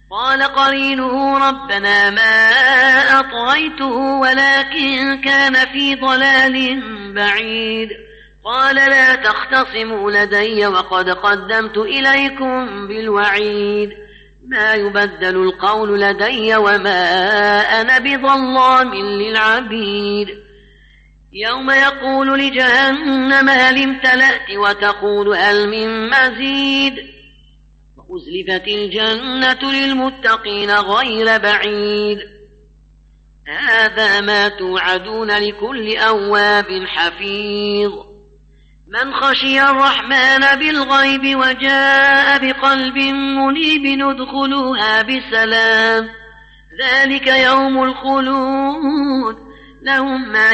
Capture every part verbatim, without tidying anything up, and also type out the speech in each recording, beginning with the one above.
قال قرينه ربنا ما أطغيته ولكن كان في ضلال بعيد. قال لا تختصموا لدي وقد قدمت إليكم بالوعيد. ما يبدل القول لدي وما أنا بظلام للعبيد. يوم يقول لجهنم هل امتلأت وتقول هل من مزيد. وأزلفت الجنة للمتقين غير بعيد. هذا ما توعدون لكل أواب حفيظ. من خشي الرحمن بالغيب وجاء بقلب منيب ادخلوها بسلام. ذلك يوم الخلود لهم ما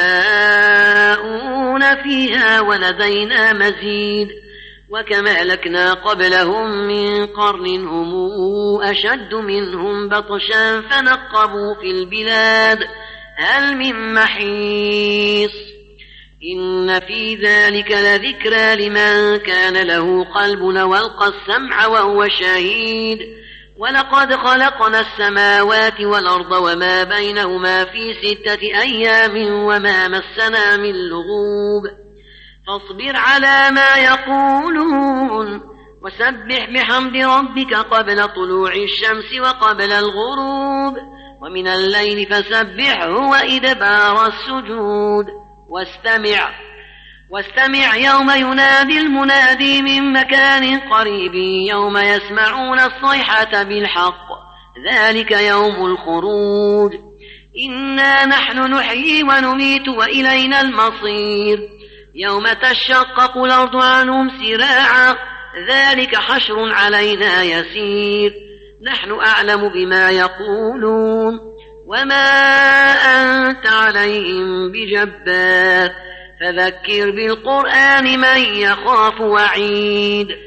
يشاءون فيها ولدينا مزيد. وكما أهلكنا قبلهم من قرن هم أشد منهم بطشا فنقبوا في البلاد هل من محيص. إن في ذلك لذكرى لمن كان له قلب والقى السمع وهو شهيد. ولقد خلقنا السماوات والأرض وما بينهما في ستة أيام وما مسنا من لغوب. فاصبر على ما يقولون وسبح بحمد ربك قبل طلوع الشمس وقبل الغروب ومن الليل فسبحه وإدبار السجود. واستمع واستمع يوم ينادي المنادي من مكان قريب يوم يسمعون الصيحة بالحق ذلك يوم الخروج. إنا نحن نحيي ونميت وإلينا المصير. يوم تشقق الأرض عنهم سراعا ذلك حشر علينا يسير. نحن أعلم بما يقولون وما أنت عليهم بجبار. فذكر بالقرآن من يخاف وعيد.